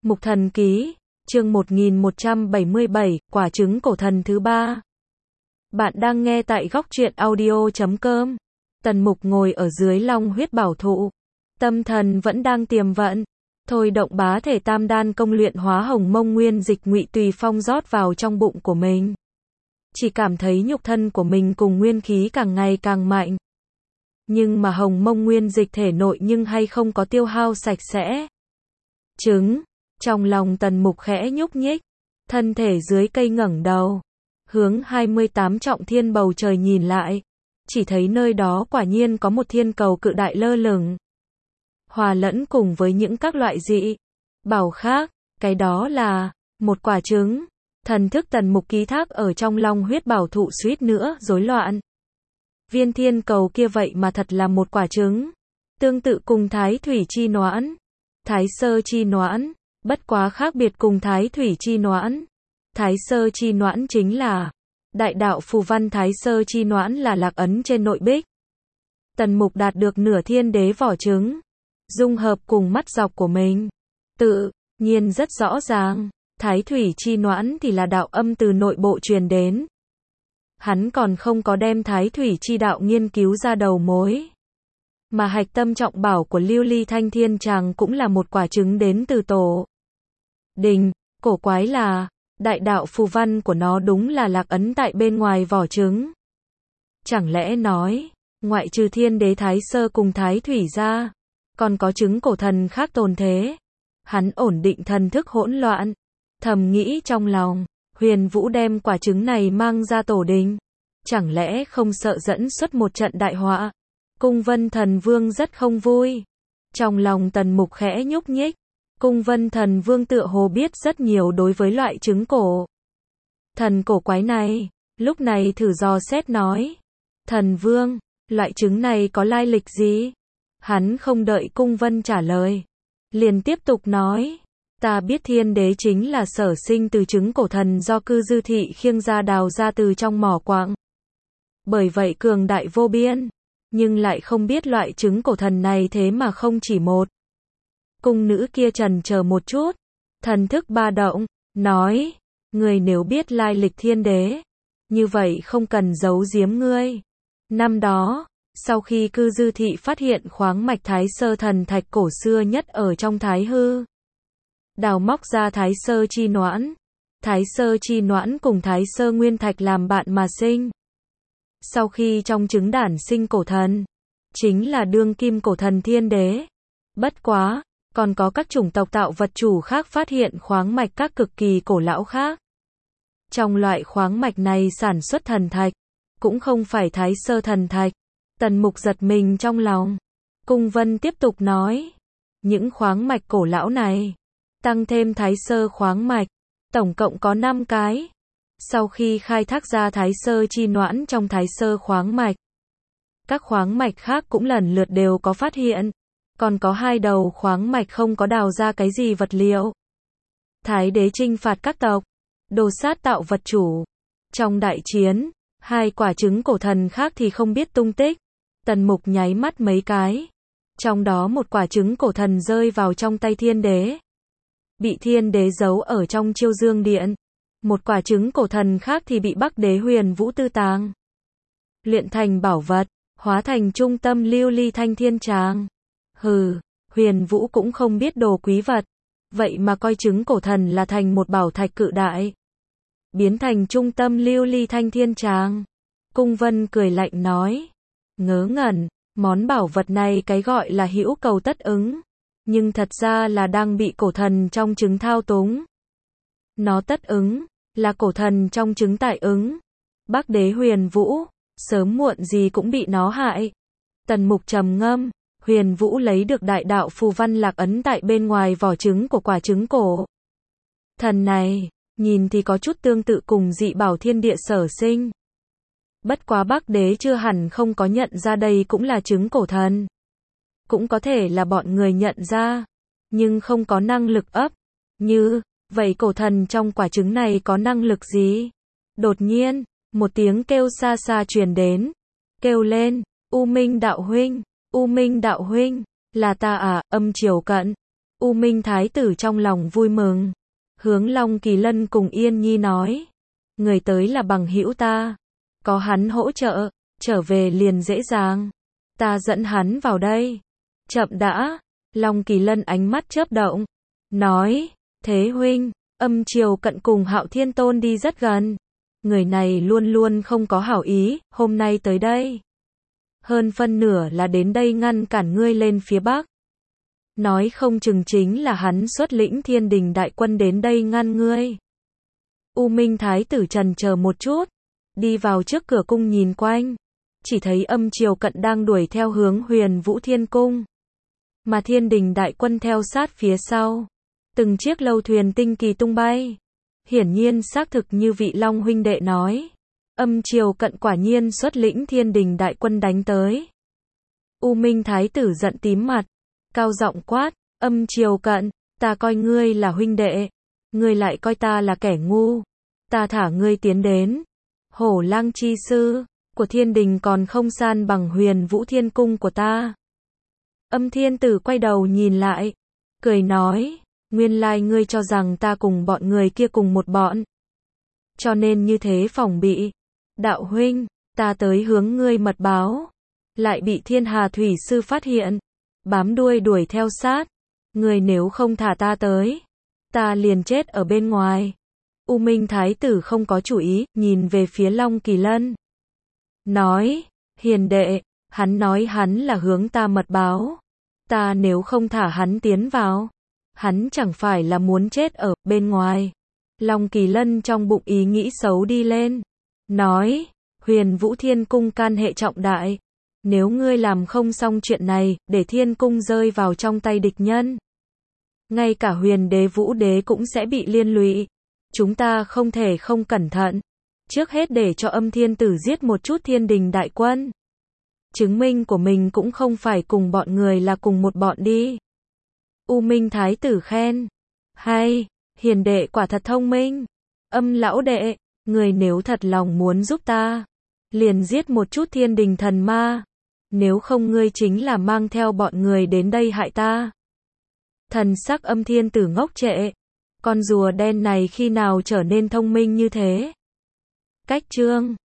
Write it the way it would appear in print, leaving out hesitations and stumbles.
Mục Thần Ký, chương 1177, quả trứng cổ thần thứ 3. Bạn đang nghe tại góc truyện audio.com. Tần Mục ngồi ở dưới long huyết bảo thụ. Tâm thần vẫn đang tiềm vận. Thôi động bá thể tam đan công luyện hóa hồng mông nguyên dịch ngụy tùy phong rót vào trong bụng của mình. Chỉ cảm thấy nhục thân của mình cùng nguyên khí càng ngày càng mạnh. Nhưng mà hồng mông nguyên dịch thể nội nhưng hay không có tiêu hao sạch sẽ. Trứng. Trong lòng Tần Mục khẽ nhúc nhích, thân thể dưới cây ngẩng đầu, hướng 28 trọng thiên bầu trời nhìn lại, chỉ thấy nơi đó quả nhiên có một thiên cầu cự đại lơ lửng, hòa lẫn cùng với những các loại dị bảo khác, cái đó là một quả trứng. Thần thức Tần Mục ký thác ở trong long huyết bảo thụ suýt nữa rối loạn. Viên thiên cầu kia vậy mà thật là một quả trứng, tương tự cùng Thái Thủy Chi Noãn, Thái Sơ Chi Noãn. Bất quá khác biệt cùng Thái Thủy Chi Noãn. Thái Sơ Chi Noãn chính là đại đạo phù văn, Thái Sơ Chi Noãn là lạc ấn trên nội bích. Tần Mục đạt được nửa thiên đế vỏ trứng, dung hợp cùng mắt dọc của mình, tự nhiên rất rõ ràng. Thái Thủy Chi Noãn thì là đạo âm từ nội bộ truyền đến. Hắn còn không có đem Thái Thủy Chi đạo nghiên cứu ra đầu mối. Mà hạch tâm trọng bảo của Lưu Ly Thanh Thiên Tràng cũng là một quả trứng đến từ tổ đình. Cổ quái là, đại đạo phù văn của nó đúng là lạc ấn tại bên ngoài vỏ trứng. Chẳng lẽ nói, ngoại trừ thiên đế Thái Sơ cùng Thái Thủy ra, còn có trứng cổ thần khác tồn thế? Hắn ổn định thần thức hỗn loạn, thầm nghĩ trong lòng, Huyền Vũ đem quả trứng này mang ra tổ đình, chẳng lẽ không sợ dẫn xuất một trận đại họa? Cung Vân Thần Vương rất không vui. Trong lòng Tần Mục khẽ nhúc nhích. Cung Vân Thần Vương tựa hồ biết rất nhiều đối với loại trứng cổ thần cổ quái này. Lúc này thử dò xét nói. Thần Vương, loại trứng này có lai lịch gì? Hắn không đợi Cung Vân trả lời, liền tiếp tục nói. Ta biết thiên đế chính là sở sinh từ trứng cổ thần do Cư Dư Thị khiêng ra đào ra từ trong mỏ quặng. Bởi vậy cường đại vô biên. Nhưng lại không biết loại trứng cổ thần này thế mà không chỉ một. Cung nữ kia chần chờ một chút, thần thức ba động, nói, người nếu biết lai lịch thiên đế, như vậy không cần giấu giếm ngươi. Năm đó, sau khi Cư Dư Thị phát hiện khoáng mạch Thái Sơ thần thạch cổ xưa nhất ở trong Thái Hư, đào móc ra Thái Sơ Chi Noãn. Thái Sơ Chi Noãn cùng Thái Sơ Nguyên Thạch làm bạn mà sinh. Sau khi trong trứng đản sinh cổ thần, chính là đương kim cổ thần thiên đế. Bất quá, còn có các chủng tộc tạo vật chủ khác phát hiện khoáng mạch các cực kỳ cổ lão khác. Trong loại khoáng mạch này sản xuất thần thạch, cũng không phải Thái Sơ thần thạch. Tần Mục giật mình trong lòng. Cung Vân tiếp tục nói, những khoáng mạch cổ lão này, tăng thêm Thái Sơ khoáng mạch, tổng cộng có 5 cái. Sau khi khai thác ra Thái Sơ Chi Noãn trong Thái Sơ khoáng mạch, các khoáng mạch khác cũng lần lượt đều có phát hiện. Còn có 2 đầu khoáng mạch không có đào ra cái gì vật liệu. Thái đế trinh phạt các tộc, đồ sát tạo vật chủ. Trong đại chiến, 2 quả trứng cổ thần khác thì không biết tung tích. Tần Mục nháy mắt mấy cái. Trong đó một quả trứng cổ thần rơi vào trong tay thiên đế, bị thiên đế giấu ở trong Chiêu Dương Điện. Một quả trứng cổ thần khác thì bị Bắc Đế Huyền Vũ tư tàng, luyện thành bảo vật, hóa thành trung tâm Lưu Ly Thanh Thiên Tràng. Hừ, Huyền Vũ cũng không biết đồ quý vật, vậy mà coi trứng cổ thần là thành một bảo thạch cự đại, biến thành trung tâm Lưu Ly Thanh Thiên Tràng. Cung Vân cười lạnh nói, ngớ ngẩn, món bảo vật này cái gọi là hữu cầu tất ứng, nhưng thật ra là đang bị cổ thần trong trứng thao túng. Nó tất ứng, là cổ thần trong trứng tại ứng. Bắc Đế Huyền Vũ, sớm muộn gì cũng bị nó hại. Tần Mục trầm ngâm, Huyền Vũ lấy được đại đạo phù văn lạc ấn tại bên ngoài vỏ trứng của quả trứng cổ thần này, nhìn thì có chút tương tự cùng dị bảo thiên địa sở sinh. Bất quá Bắc Đế chưa hẳn không có nhận ra đây cũng là trứng cổ thần. Cũng có thể là bọn người nhận ra, nhưng không có năng lực ấp. Như vậy cổ thần trong quả trứng này có năng lực gì? Đột nhiên, một tiếng kêu xa xa truyền đến. Kêu lên, U Minh đạo huynh, U Minh đạo huynh, là ta à? Âm chiều cận, U Minh Thái tử trong lòng vui mừng, hướng Long Kỳ Lân cùng Yên Nhi nói, người tới là bằng hữu ta, có hắn hỗ trợ, trở về liền dễ dàng, ta dẫn hắn vào đây. Chậm đã, Long Kỳ Lân ánh mắt chớp động, nói, thế huynh, Âm Triều Cận cùng Hạo Thiên Tôn đi rất gần, người này luôn luôn không có hảo ý, hôm nay tới đây, hơn phân nửa là đến đây ngăn cản ngươi lên phía Bắc. Nói không chừng chính là hắn xuất lĩnh Thiên Đình đại quân đến đây ngăn ngươi. U Minh Thái tử trần chờ một chút, đi vào trước cửa cung nhìn quanh, chỉ thấy Âm Triều Cận đang đuổi theo hướng Huyền Vũ Thiên Cung, mà Thiên Đình đại quân theo sát phía sau, từng chiếc lâu thuyền tinh kỳ tung bay. Hiển nhiên xác thực như vị Long huynh đệ nói, Âm Triều Cận quả nhiên xuất lĩnh Thiên Đình đại quân đánh tới. U Minh Thái tử giận tím mặt, cao giọng quát, Âm Triều Cận, ta coi ngươi là huynh đệ, ngươi lại coi ta là kẻ ngu, ta thả ngươi tiến đến Hổ Lang chi sư của Thiên Đình còn không san bằng Huyền Vũ Thiên Cung của ta. Âm Thiên Tử quay đầu nhìn lại, cười nói, nguyên lai ngươi cho rằng ta cùng bọn người kia cùng một bọn, cho nên như thế phòng bị. Đạo huynh, ta tới hướng ngươi mật báo, lại bị Thiên Hà Thủy Sư phát hiện, bám đuôi đuổi theo sát, ngươi nếu không thả ta tới, ta liền chết ở bên ngoài. U Minh Thái tử không có chủ ý, nhìn về phía Long Kỳ Lân, nói, hiền đệ, hắn nói hắn là hướng ta mật báo, ta nếu không thả hắn tiến vào, hắn chẳng phải là muốn chết ở bên ngoài. Long Kỳ Lân trong bụng ý nghĩ xấu đi lên, nói, Huyền Vũ Thiên Cung can hệ trọng đại, nếu ngươi làm không xong chuyện này, để Thiên Cung rơi vào trong tay địch nhân, ngay cả Huyền Đế Vũ Đế cũng sẽ bị liên lụy. Chúng ta không thể không cẩn thận, trước hết để cho Âm Thiên Tử giết một chút Thiên Đình đại quân, chứng minh của mình cũng không phải cùng bọn người là cùng một bọn đi. U Minh Thái tử khen, hay, hiền đệ quả thật thông minh. Âm lão đệ, người nếu thật lòng muốn giúp ta, liền giết một chút Thiên Đình thần ma, nếu không ngươi chính là mang theo bọn người đến đây hại ta. Thần sắc Âm Thiên Tử ngốc trệ, con rùa đen này khi nào trở nên thông minh như thế? Cách chương